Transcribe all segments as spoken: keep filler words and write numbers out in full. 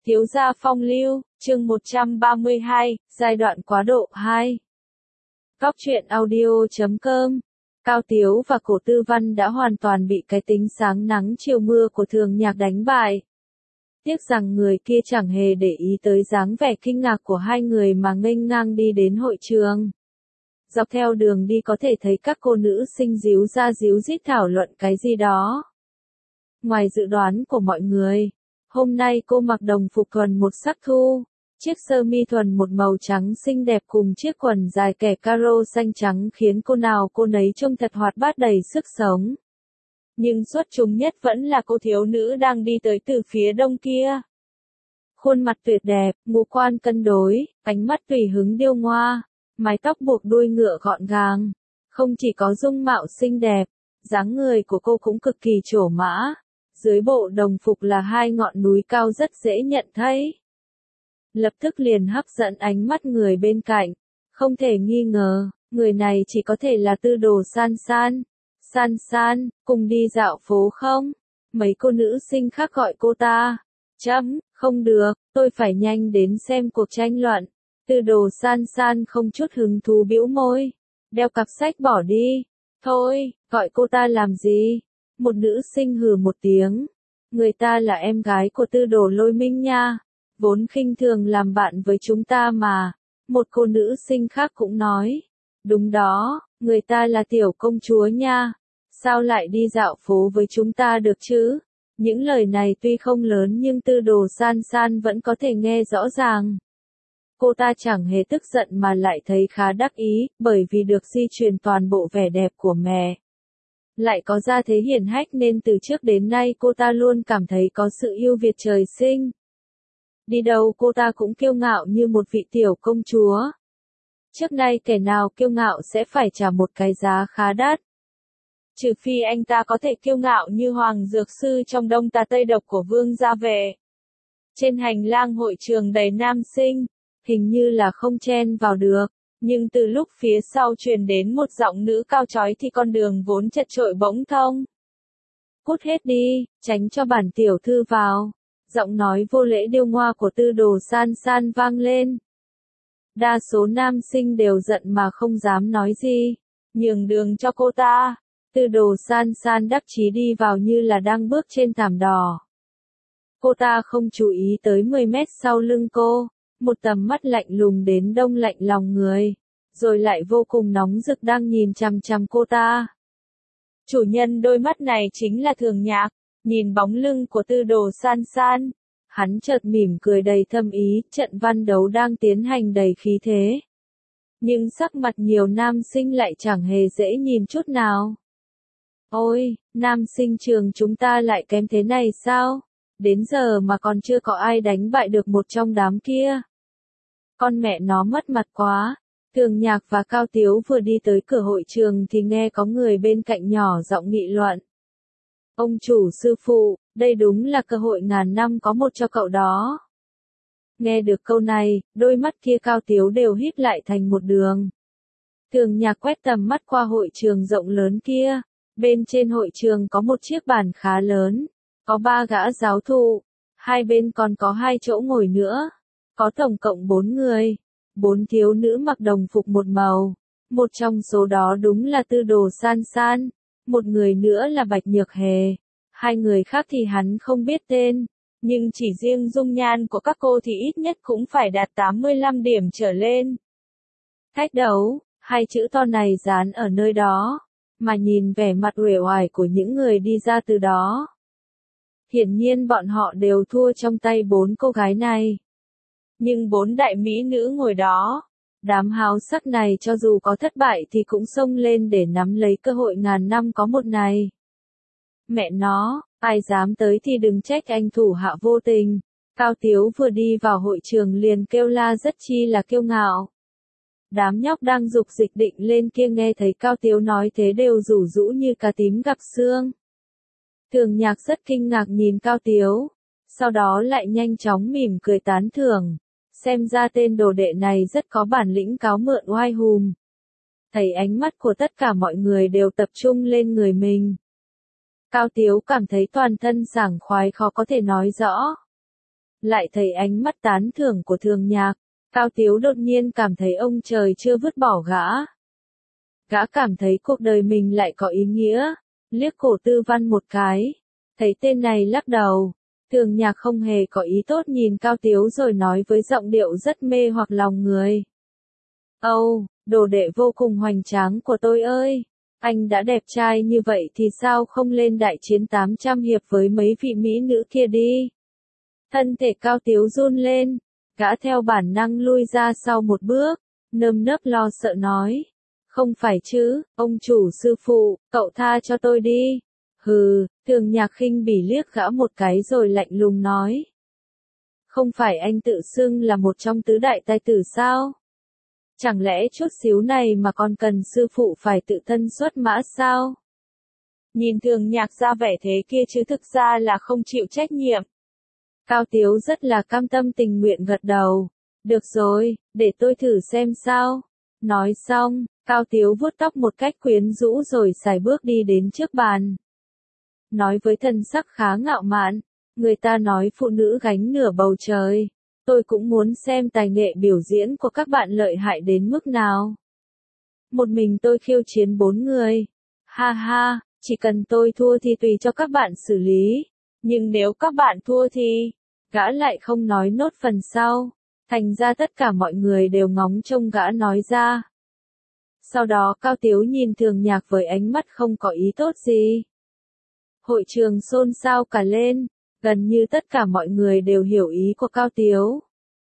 Thiếu gia phong lưu, chương một trăm ba mươi hai, giai đoạn quá độ hai. Cóc truyện audio chấm com. Cao Tiếu và Cổ Tư Văn đã hoàn toàn bị cái tính sáng nắng chiều mưa của Thường Nhạc đánh bại. Tiếc rằng người kia chẳng hề để ý tới dáng vẻ kinh ngạc của hai người mà nghênh ngang đi đến hội trường. Dọc theo đường đi có thể thấy các cô nữ sinh díu ra díu dít thảo luận cái gì đó. Ngoài dự đoán của mọi người, hôm nay cô mặc đồng phục thuần một sắc thu, chiếc sơ mi thuần một màu trắng xinh đẹp cùng chiếc quần dài kẻ caro xanh trắng khiến cô nào cô nấy trông thật hoạt bát đầy sức sống. Nhưng xuất chúng nhất vẫn là cô thiếu nữ đang đi tới từ phía đông kia. Khuôn mặt tuyệt đẹp, ngũ quan cân đối, ánh mắt tùy hứng điêu ngoa, mái tóc buộc đuôi ngựa gọn gàng. Không chỉ có dung mạo xinh đẹp, dáng người của cô cũng cực kỳ trổ mã. Dưới bộ đồng phục là hai ngọn núi cao rất dễ nhận thấy. Lập tức liền hấp dẫn ánh mắt người bên cạnh. Không thể nghi ngờ, người này chỉ có thể là Tư Đồ San San. San San, cùng đi dạo phố không? Mấy cô nữ sinh khác gọi cô ta. Chấm, không được, tôi phải nhanh đến xem cuộc tranh luận. Tư Đồ San San không chút hứng thú bĩu môi. Đeo cặp sách bỏ đi. Thôi, gọi cô ta làm gì? Một nữ sinh hừ một tiếng. Người ta là em gái của Tư Đồ Lôi Minh nha. Vốn khinh thường làm bạn với chúng ta mà. Một cô nữ sinh khác cũng nói. Đúng đó, người ta là tiểu công chúa nha. Sao lại đi dạo phố với chúng ta được chứ? Những lời này tuy không lớn nhưng Tư Đồ San San vẫn có thể nghe rõ ràng. Cô ta chẳng hề tức giận mà lại thấy khá đắc ý, bởi vì được di truyền toàn bộ vẻ đẹp của mẹ. Lại có gia thế hiển hách nên từ trước đến nay cô ta luôn cảm thấy có sự ưu việt trời sinh. Đi đâu cô ta cũng kiêu ngạo như một vị tiểu công chúa. Trước nay kẻ nào kiêu ngạo sẽ phải trả một cái giá khá đắt. Trừ phi anh ta có thể kiêu ngạo như Hoàng Dược Sư trong Đông Tà Tây Độc của Vương Gia Vệ. Trên hành lang hội trường đầy nam sinh, hình như là không chen vào được. Nhưng từ lúc phía sau truyền đến một giọng nữ cao chói thì con đường vốn chật chội bỗng thông. Cút hết đi, tránh cho bản tiểu thư vào. Giọng nói vô lễ điêu ngoa của Tư Đồ San San vang lên. Đa số nam sinh đều giận mà không dám nói gì. Nhường đường cho cô ta. Tư Đồ San San đắc chí đi vào như là đang bước trên thảm đỏ. Cô ta không chú ý tới mười mét sau lưng cô. Một tầm mắt lạnh lùng đến đông lạnh lòng người, rồi lại vô cùng nóng rực đang nhìn chằm chằm cô ta. Chủ nhân đôi mắt này chính là Thường Nhạc, nhìn bóng lưng của Tư Đồ San San. Hắn chợt mỉm cười đầy thâm ý, trận văn đấu đang tiến hành đầy khí thế. Nhưng sắc mặt nhiều nam sinh lại chẳng hề dễ nhìn chút nào. Ôi, nam sinh trường chúng ta lại kém thế này sao? Đến giờ mà còn chưa có ai đánh bại được một trong đám kia. Con mẹ nó mất mặt quá. Thường Nhạc và Cao Tiếu vừa đi tới cửa hội trường thì nghe có người bên cạnh nhỏ giọng nghị luận. Ông chủ sư phụ, đây đúng là cơ hội ngàn năm có một cho cậu đó. Nghe được câu này, đôi mắt kia Cao Tiếu đều híp lại thành một đường. Thường Nhạc quét tầm mắt qua hội trường rộng lớn kia. Bên trên hội trường có một chiếc bàn khá lớn. Có ba gã giáo thụ. Hai bên còn có hai chỗ ngồi nữa. Có tổng cộng bốn người. Bốn thiếu nữ mặc đồng phục một màu. Một trong số đó đúng là Tư Đồ San San. Một người nữa là Bạch Nhược Hề. Hai người khác thì hắn không biết tên. Nhưng chỉ riêng dung nhan của các cô thì ít nhất cũng phải đạt tám mươi lăm điểm trở lên. Thách đấu, hai chữ to này dán ở nơi đó. Mà nhìn vẻ mặt uể oải của những người đi ra từ đó. Hiển nhiên bọn họ đều thua trong tay bốn cô gái này. Nhưng bốn đại mỹ nữ ngồi đó, đám háo sắc này cho dù có thất bại thì cũng xông lên để nắm lấy cơ hội ngàn năm có một này. Mẹ nó, ai dám tới thì đừng trách anh thủ hạ vô tình. Cao Tiếu vừa đi vào hội trường liền kêu la rất chi là kiêu ngạo. Đám nhóc đang dục dịch định lên kia nghe thấy Cao Tiếu nói thế đều rủ rũ như cá tím gặp xương. Thường Nhạc rất kinh ngạc nhìn Cao Tiếu, sau đó lại nhanh chóng mỉm cười tán thưởng. Xem ra tên đồ đệ này rất có bản lĩnh cáo mượn oai hùm. Thấy ánh mắt của tất cả mọi người đều tập trung lên người mình. Cao Tiếu cảm thấy toàn thân sảng khoái khó có thể nói rõ. lại thấy ánh mắt tán thưởng của Thường Nhạc, Cao Tiếu đột nhiên cảm thấy ông trời chưa vứt bỏ gã. Gã cảm thấy cuộc đời mình lại có ý nghĩa, liếc Cổ Tư Văn một cái, thấy tên này lắc đầu. Thường Nhạc không hề có ý tốt nhìn Cao Tiếu rồi nói với giọng điệu rất mê hoặc lòng người. Âu, đồ đệ vô cùng hoành tráng của tôi ơi, anh đã đẹp trai như vậy thì sao không lên đại chiến tám trăm hiệp với mấy vị mỹ nữ kia đi. Thân thể Cao Tiếu run lên, gã theo bản năng lui ra sau một bước, nơm nớp lo sợ nói. Không phải chứ, ông chủ sư phụ, cậu tha cho tôi đi. Hừ, Thường Nhạc khinh bỉ liếc gã một cái rồi lạnh lùng nói. Không phải anh tự xưng là một trong tứ đại tài tử sao? Chẳng lẽ chút xíu này mà còn cần sư phụ phải tự thân xuất mã sao? Nhìn Thường Nhạc ra vẻ thế kia chứ thực ra là không chịu trách nhiệm. Cao Tiếu rất là cam tâm tình nguyện gật đầu. Được rồi, để tôi thử xem sao. Nói xong, Cao Tiếu vuốt tóc một cách quyến rũ rồi sải bước đi đến trước bàn. Nói với thần sắc khá ngạo mạn, người ta nói phụ nữ gánh nửa bầu trời. Tôi cũng muốn xem tài nghệ biểu diễn của các bạn lợi hại đến mức nào. Một mình tôi khiêu chiến bốn người. Ha ha, chỉ cần tôi thua thì tùy cho các bạn xử lý. Nhưng nếu các bạn thua thì, gã lại không nói nốt phần sau. Thành ra tất cả mọi người đều ngóng trông gã nói ra. Sau đó Cao Tiếu nhìn Thường Nhạc với ánh mắt không có ý tốt gì. Hội trường xôn xao cả lên, gần như tất cả mọi người đều hiểu ý của Cao Tiếu.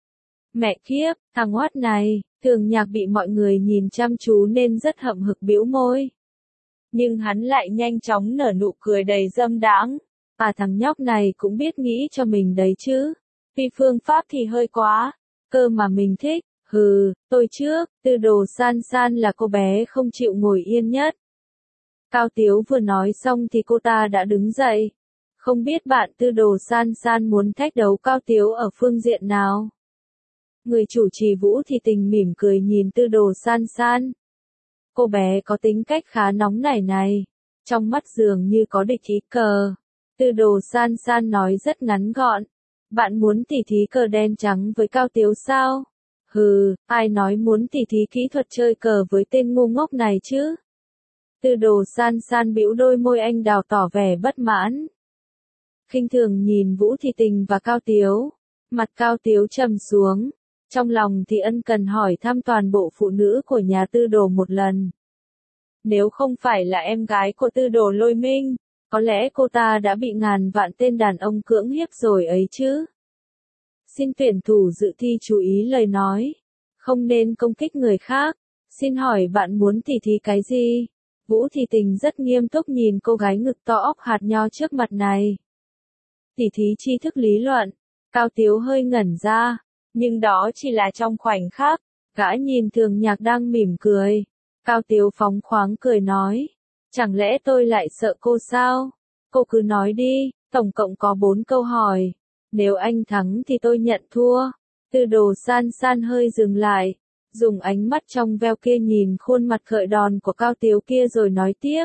Mẹ kiếp, thằng oát này, Thường Nhạc bị mọi người nhìn chăm chú nên rất hậm hực bĩu môi. Nhưng hắn lại nhanh chóng nở nụ cười đầy dâm đãng. À thằng nhóc này cũng biết nghĩ cho mình đấy chứ. Vì phương pháp thì hơi quá, cơ mà mình thích. Hừ, tôi trước, Tư Đồ San San là cô bé không chịu ngồi yên nhất. Cao Tiếu vừa nói xong thì cô ta đã đứng dậy. Không biết bạn Tư Đồ San San muốn thách đấu Cao Tiếu ở phương diện nào? Người chủ trì Vũ thì tình mỉm cười nhìn Tư Đồ San San. Cô bé có tính cách khá nóng nảy này, trong mắt dường như có địch ý cờ. Tư Đồ San San nói rất ngắn gọn. Bạn muốn tỉ thí cờ đen trắng với Cao Tiếu sao? Hừ, ai nói muốn tỉ thí kỹ thuật chơi cờ với tên ngu ngốc này chứ? Tư Đồ San San bĩu đôi môi anh đào tỏ vẻ bất mãn. Khinh thường nhìn Vũ Thị Tình và Cao Tiếu. Mặt Cao Tiếu trầm xuống. Trong lòng thì ân cần hỏi thăm toàn bộ phụ nữ của nhà Tư Đồ một lần. Nếu không phải là em gái của Tư Đồ Lôi Minh, có lẽ cô ta đã bị ngàn vạn tên đàn ông cưỡng hiếp rồi ấy chứ. Xin tuyển thủ dự thi chú ý lời nói. Không nên công kích người khác. Xin hỏi bạn muốn tỉ thí cái gì? Vũ Thị Tình rất nghiêm túc nhìn cô gái ngực to óc hạt nho trước mặt này. Tỉ thí tri thức lý luận. Cao Tiếu hơi ngẩn ra. Nhưng đó chỉ là trong khoảnh khắc. Gã nhìn Thường Nhạc đang mỉm cười. Cao Tiếu phóng khoáng cười nói. Chẳng lẽ tôi lại sợ cô sao? Cô cứ nói đi, tổng cộng có bốn câu hỏi. Nếu anh thắng thì tôi nhận thua. Tư Đồ San San hơi dừng lại. Dùng ánh mắt trong veo kia nhìn khuôn mặt khởi đòn của Cao Tiếu kia rồi nói tiếp.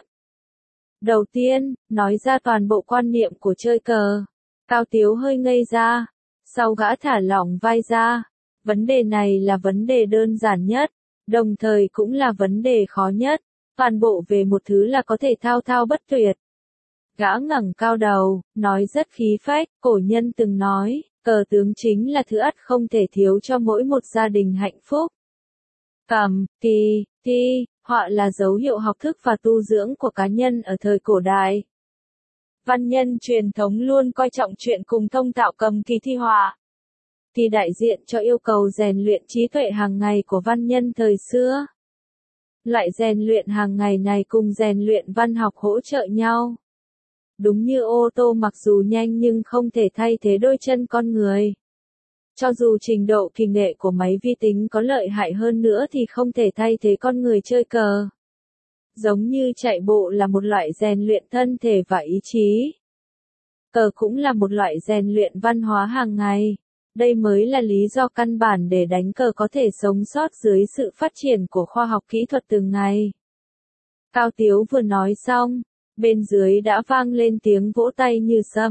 Đầu tiên, nói ra toàn bộ quan niệm của chơi cờ. Cao Tiếu hơi ngây ra. Sau gã thả lỏng vai ra. Vấn đề này là vấn đề đơn giản nhất. Đồng thời cũng là vấn đề khó nhất. Toàn bộ về một thứ là có thể thao thao bất tuyệt. Gã ngẩng cao đầu, nói rất khí phách, cổ nhân từng nói, cờ tướng chính là thứ ắt không thể thiếu cho mỗi một gia đình hạnh phúc. Cầm, kỳ, thi, họa là dấu hiệu học thức và tu dưỡng của cá nhân ở thời cổ đại. Văn nhân truyền thống luôn coi trọng chuyện cùng thông thạo cầm kỳ thi họa. Thì đại diện cho yêu cầu rèn luyện trí tuệ hàng ngày của văn nhân thời xưa. Loại rèn luyện hàng ngày này cùng rèn luyện văn học hỗ trợ nhau. Đúng như ô tô mặc dù nhanh nhưng không thể thay thế đôi chân con người. Cho dù trình độ kỳ nghệ của máy vi tính có lợi hại hơn nữa thì không thể thay thế con người chơi cờ. Giống như chạy bộ là một loại rèn luyện thân thể và ý chí. Cờ cũng là một loại rèn luyện văn hóa hàng ngày. Đây mới là lý do căn bản để đánh cờ có thể sống sót dưới sự phát triển của khoa học kỹ thuật từng ngày. Cao Tiếu vừa nói xong, bên dưới đã vang lên tiếng vỗ tay như sấm.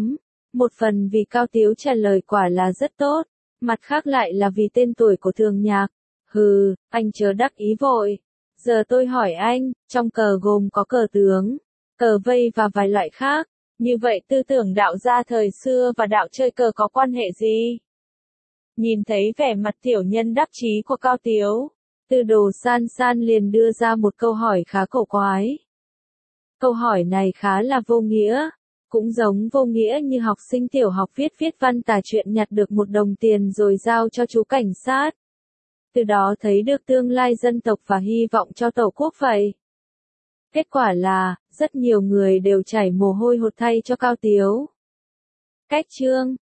Một phần vì Cao Tiếu trả lời quả là rất tốt, mặt khác lại là vì tên tuổi của Thường Nhạc. Hừ, anh chớ đắc ý vội. Giờ tôi hỏi anh, trong cờ gồm có cờ tướng, cờ vây và vài loại khác. Như vậy tư tưởng đạo gia thời xưa và đạo chơi cờ có quan hệ gì? Nhìn thấy vẻ mặt tiểu nhân đắc chí của Cao Tiếu, Tư Đồ San San liền đưa ra một câu hỏi khá cổ quái. Câu hỏi này khá là vô nghĩa, cũng giống vô nghĩa như học sinh tiểu học viết viết văn tả chuyện nhặt được một đồng tiền rồi giao cho chú cảnh sát. Từ đó thấy được tương lai dân tộc và hy vọng cho tổ quốc vậy. Kết quả là, rất nhiều người đều chảy mồ hôi hột thay cho Cao Tiếu. Cách chương